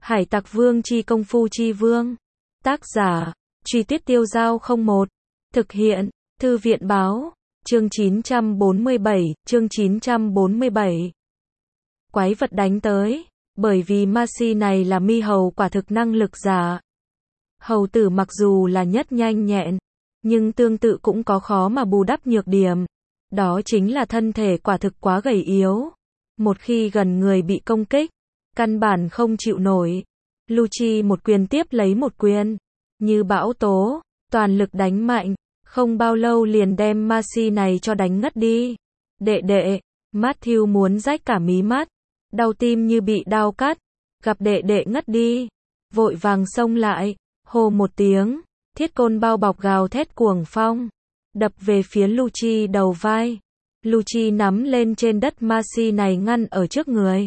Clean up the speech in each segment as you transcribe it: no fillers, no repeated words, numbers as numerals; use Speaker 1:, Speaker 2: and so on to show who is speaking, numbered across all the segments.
Speaker 1: Hải Tặc Vương chi công phu chi vương. Tác giả, Truy Tuyết Tiêu Dao 01. Thực hiện, Thư viện báo, chương 947, chương 947. Quái vật đánh tới, bởi vì Masi này là mi hầu quả thực năng lực giả. Hầu tử mặc dù là nhất nhanh nhẹn, nhưng tương tự cũng có khó mà bù đắp nhược điểm. Đó chính là thân thể quả thực quá gầy yếu. Một khi gần người bị công kích, căn bản không chịu nổi. Lucci một quyền tiếp lấy một quyền, như bão tố, toàn lực đánh mạnh, không bao lâu liền đem Masi này cho đánh ngất đi. Đệ đệ, Matthew muốn rách cả mí mắt, đau tim như bị đao cắt, gặp đệ đệ ngất đi, vội vàng xông lại, hô một tiếng, thiết côn bao bọc gào thét cuồng phong, đập về phía Lucci đầu vai. Lucci nắm lên trên đất Masi này ngăn ở trước người.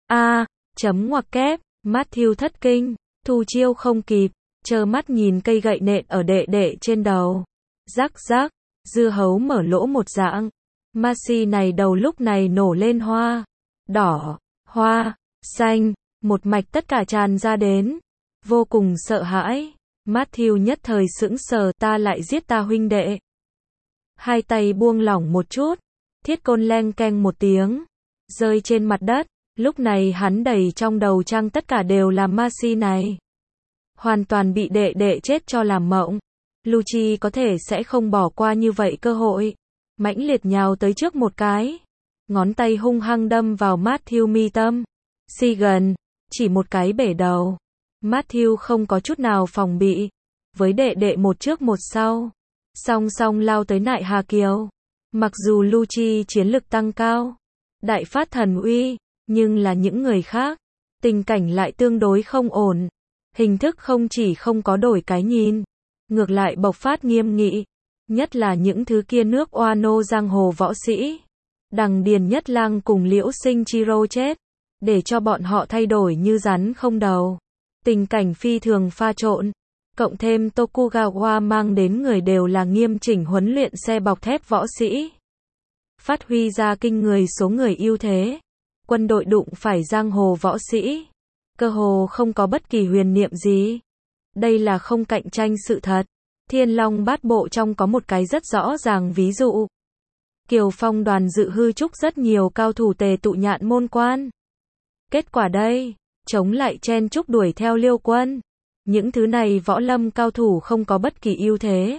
Speaker 1: Chấm ngoặc kép, Matthew thất kinh, thu chiêu không kịp, trơ mắt nhìn cây gậy nện ở đệ đệ trên đầu. Rắc rắc, dưa hấu mở lỗ một dạng. Masi này đầu lúc này nổ lên hoa, đỏ, hoa, xanh, một mạch tất cả tràn ra đến. Vô cùng sợ hãi, Matthew nhất thời sững sờ, ta lại giết ta huynh đệ. Hai tay buông lỏng một chút, thiết côn leng keng một tiếng, rơi trên mặt đất. Lúc này hắn đầy trong đầu trang tất cả đều là Masi này. Hoàn toàn bị đệ đệ chết cho làm mộng. Lucci có thể sẽ không bỏ qua như vậy cơ hội. Mãnh liệt nhào tới trước một cái. Ngón tay hung hăng đâm vào Matthew mi tâm. Sigan, chỉ một cái bể đầu. Matthew không có chút nào phòng bị. Với đệ đệ một trước một sau. Song song lao tới nại Hà Kiều. Mặc dù Lucci chiến lực tăng cao, đại phát thần uy, nhưng là những người khác, tình cảnh lại tương đối không ổn. Hình thức không chỉ không có đổi cái nhìn, ngược lại bộc phát nghiêm nghị. Nhất là những thứ kia nước oano giang hồ võ sĩ. Đằng Điền Nhất Lang cùng Liễu Sinh Chiro chết, để cho bọn họ thay đổi như rắn không đầu. Tình cảnh phi thường pha trộn. Cộng thêm Tokugawa mang đến người đều là nghiêm chỉnh huấn luyện xe bọc thép võ sĩ. Phát huy ra kinh người số người ưu thế. Quân đội đụng phải giang hồ võ sĩ, cơ hồ không có bất kỳ huyền niệm gì. Đây là không cạnh tranh sự thật. Thiên Long Bát Bộ trong có một cái rất rõ ràng ví dụ. Kiều Phong đoàn dự hư trúc rất nhiều cao thủ tề tụ Nhạn Môn Quan. Kết quả đây, chống lại chen chúc đuổi theo Liêu Quân. Những thứ này võ lâm cao thủ không có bất kỳ ưu thế.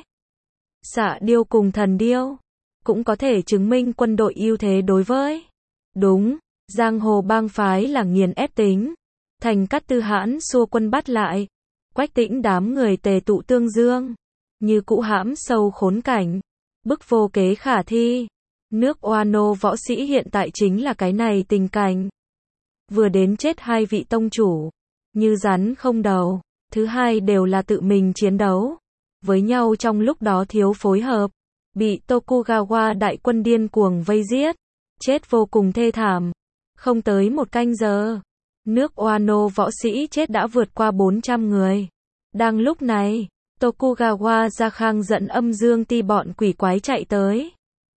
Speaker 1: Xạ điêu cùng thần điêu, cũng có thể chứng minh quân đội ưu thế đối với. Đúng. Giang hồ bang phái là nghiền ép tính. Thành Cát Tư Hãn xua quân bắt lại. Quách Tĩnh đám người tề tụ Tương Dương. Như cũ hãm sâu khốn cảnh. Bức vô kế khả thi. Nước oano võ sĩ hiện tại chính là cái này tình cảnh. Vừa đến chết hai vị tông chủ. Như rắn không đầu. Thứ hai đều là tự mình chiến đấu. Với nhau trong lúc đó thiếu phối hợp. Bị Tokugawa đại quân điên cuồng vây giết. Chết vô cùng thê thảm. Không tới một canh giờ, nước oano võ sĩ chết đã vượt qua 400 người. Đang lúc này, Tokugawa Gia Khang dẫn Âm Dương Ti bọn quỷ quái chạy tới.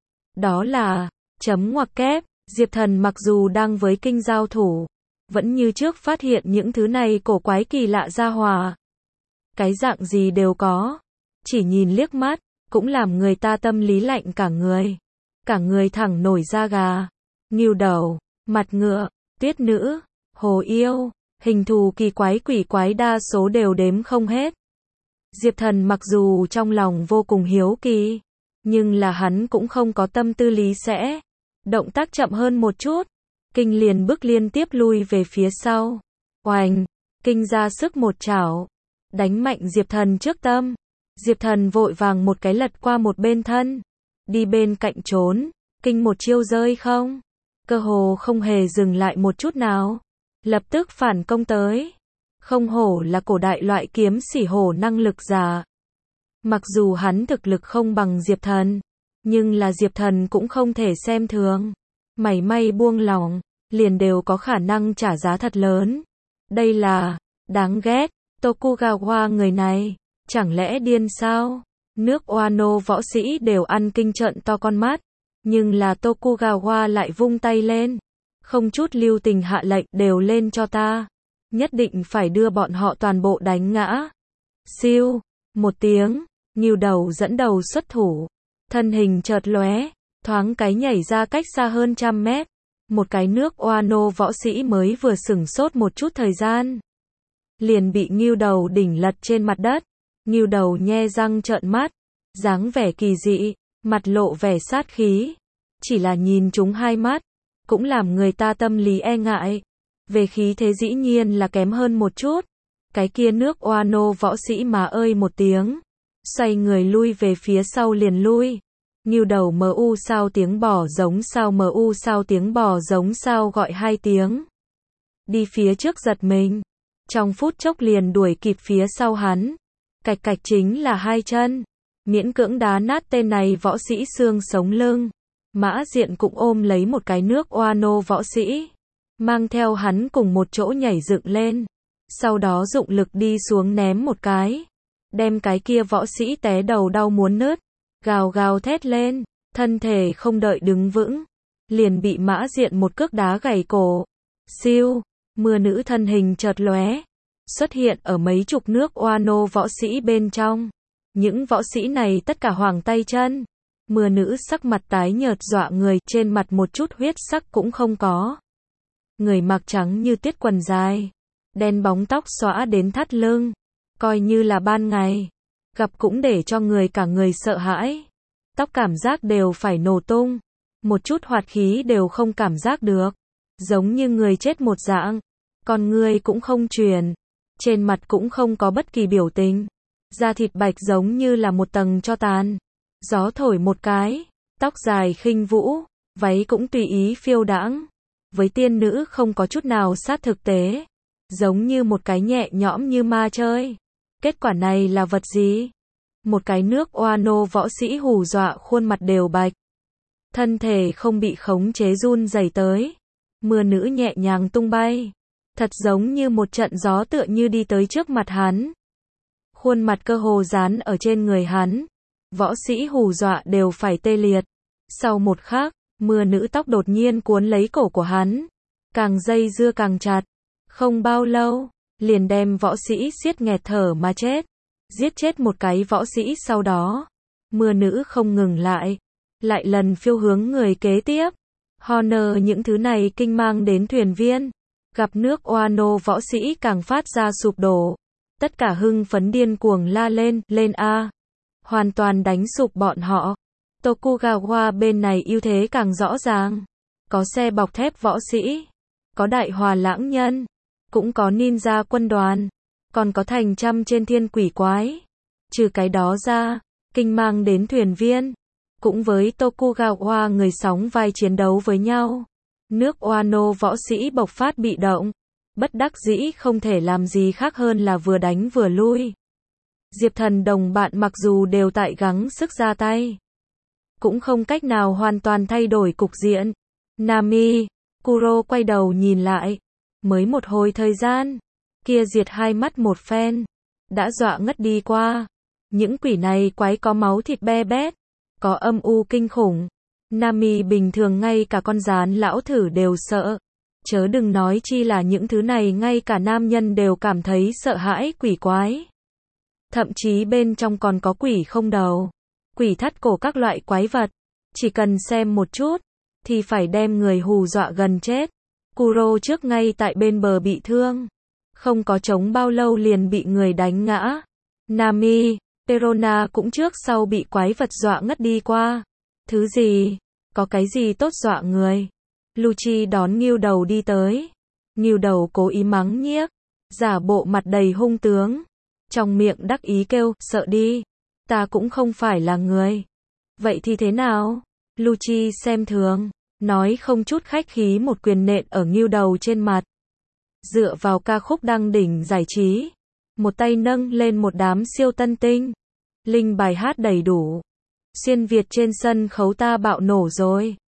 Speaker 1: Đó là, chấm ngoặc kép, Diệp Thần mặc dù đang với kinh giao thủ, vẫn như trước phát hiện những thứ này cổ quái kỳ lạ ra hòa. Cái dạng gì đều có, chỉ nhìn liếc mắt, cũng làm người ta tâm lý lạnh cả người. Cả người thẳng nổi da gà, ngưu đầu. Mặt ngựa, tuyết nữ, hồ yêu, hình thù kỳ quái quỷ quái đa số đều đếm không hết. Diệp Thần mặc dù trong lòng vô cùng hiếu kỳ, nhưng là hắn cũng không có tâm tư lý sẽ. Động tác chậm hơn một chút, kinh liền bước liên tiếp lui về phía sau. Oành, kinh ra sức một chảo, đánh mạnh Diệp Thần trước tâm. Diệp Thần vội vàng một cái lật qua một bên thân, đi bên cạnh trốn, kinh một chiêu rơi không. Cơ hồ không hề dừng lại một chút nào. Lập tức phản công tới. Không hổ là cổ đại loại kiếm sỉ hổ năng lực giả. Mặc dù hắn thực lực không bằng Diệp Thần, nhưng là Diệp Thần cũng không thể xem thường. Mảy may buông lỏng, liền đều có khả năng trả giá thật lớn. Đây là, đáng ghét, Tokugawa người này, chẳng lẽ điên sao? Nước oano võ sĩ đều ăn kinh trợn to con mắt. Nhưng là Tokugawa lại vung tay lên. Không chút lưu tình hạ lệnh đều lên cho ta. nhất định phải đưa bọn họ toàn bộ đánh ngã. Siêu, một tiếng, Ngưu Đầu dẫn đầu xuất thủ, thân hình chợt lóe, thoáng cái nhảy ra cách xa hơn 100 mét. Một cái nước Oano võ sĩ mới vừa sửng sốt một chút thời gian, liền bị Ngưu Đầu đỉnh lật trên mặt đất. Ngưu Đầu nhe răng trợn mắt, dáng vẻ kỳ dị, mặt lộ vẻ sát khí. Chỉ là nhìn chúng hai mắt, cũng làm người ta tâm lý e ngại. Về khí thế dĩ nhiên là kém hơn một chút. Cái kia nước Oano võ sĩ mà ơi một tiếng, xoay người lui về phía sau liền lui. Ngưu Đầu mu sao tiếng bò giống sao mu sao tiếng bò giống sao gọi hai tiếng. Đi phía trước giật mình, trong phút chốc liền đuổi kịp phía sau hắn. Cạch cạch chính là hai chân, miễn cưỡng đá nát tên này võ sĩ xương sống lưng. Mã Diện cũng ôm lấy một cái nước Oano võ sĩ, mang theo hắn cùng một chỗ nhảy dựng lên. Sau đó dụng lực đi xuống ném một cái, đem cái kia võ sĩ té đầu đau muốn nứt, gào gào thét lên, thân thể không đợi đứng vững, liền bị Mã Diện một cước đá gãy cổ. Siêu, mưa nữ thân hình chợt lóe, xuất hiện ở mấy chục nước Oano võ sĩ bên trong. Những võ sĩ này tất cả hoảng tay chân. Mưa nữ sắc mặt tái nhợt dọa người, trên mặt một chút huyết sắc cũng không có. Người mặc trắng như tiết quần dài, đen bóng tóc xõa đến thắt lưng, coi như là ban ngày, gặp cũng để cho người cả người sợ hãi. Tóc cảm giác đều phải nổ tung, một chút hoạt khí đều không cảm giác được, giống như người chết một dạng. Con người cũng không chuyển, trên mặt cũng không có bất kỳ biểu tình, da thịt bạch giống như là một tầng tro tàn. Gió thổi một cái, tóc dài khinh vũ, váy cũng tùy ý phiêu đãng. Với tiên nữ không có chút nào sát thực tế, giống như một cái nhẹ nhõm như ma chơi. Kết quả này là vật gì? Một cái nước Oano võ sĩ hù dọa khuôn mặt đều bạch, thân thể không bị khống chế run rẩy tới. Mưa nữ nhẹ nhàng tung bay, thật giống như một trận gió tựa như đi tới trước mặt hắn. Khuôn mặt cơ hồ dán ở trên người hắn, võ sĩ hù dọa đều phải tê liệt. Sau một khắc, mưa nữ tóc đột nhiên cuốn lấy cổ của hắn, càng dây dưa càng chặt. Không bao lâu, liền đem võ sĩ siết nghẹt thở mà chết. Giết chết một cái võ sĩ sau đó, mưa nữ không ngừng lại lần phiêu hướng người kế tiếp. Honor những thứ này kinh mang đến thuyền viên, gặp nước Oano võ sĩ càng phát ra sụp đổ. Tất cả hưng phấn điên cuồng la lên a, hoàn toàn đánh sụp bọn họ. Tokugawa bên này ưu thế càng rõ ràng, có xe bọc thép võ sĩ, có đại hòa lãng nhân, cũng có ninja quân đoàn, còn có thành trăm trên thiên quỷ quái. Trừ cái đó ra, kinh mang đến thuyền viên, cũng với Tokugawa người sóng vai chiến đấu với nhau. Nước Oano võ sĩ bộc phát bị động, bất đắc dĩ không thể làm gì khác hơn là vừa đánh vừa lui. Diệp Thần đồng bạn mặc dù đều tại gắng sức ra tay, cũng không cách nào hoàn toàn thay đổi cục diện. Nami, Kuro quay đầu nhìn lại, mới một hồi thời gian, kia diệt hai mắt một phen, đã dọa ngất đi qua. Những quỷ này quái có máu thịt be bét, có âm u kinh khủng. Nami bình thường ngay cả con gián lão thử đều sợ, chớ đừng nói chi là những thứ này ngay cả nam nhân đều cảm thấy sợ hãi quỷ quái. Thậm chí bên trong còn có quỷ không đầu, quỷ thắt cổ các loại quái vật, chỉ cần xem một chút, thì phải đem người hù dọa gần chết. Kuro trước ngay tại bên bờ bị thương, không có chống bao lâu liền bị người đánh ngã. Nami, Perona cũng trước sau bị quái vật dọa ngất đi qua. Thứ gì? Có cái gì tốt dọa người? Lucci đón Ngưu Đầu đi tới. Ngưu Đầu cố ý mắng nhiếc, giả bộ mặt đầy hung tướng, trong miệng đắc ý kêu, sợ đi, ta cũng không phải là người. Vậy thì thế nào? Lucci xem thường, nói không chút khách khí một quyền nện ở Ngưu Đầu trên mặt. Dựa vào ca khúc đăng đỉnh giải trí, một tay nâng lên một đám siêu tân tinh, linh bài hát đầy đủ. Xuyên Việt trên sân khấu ta bạo nổ rồi.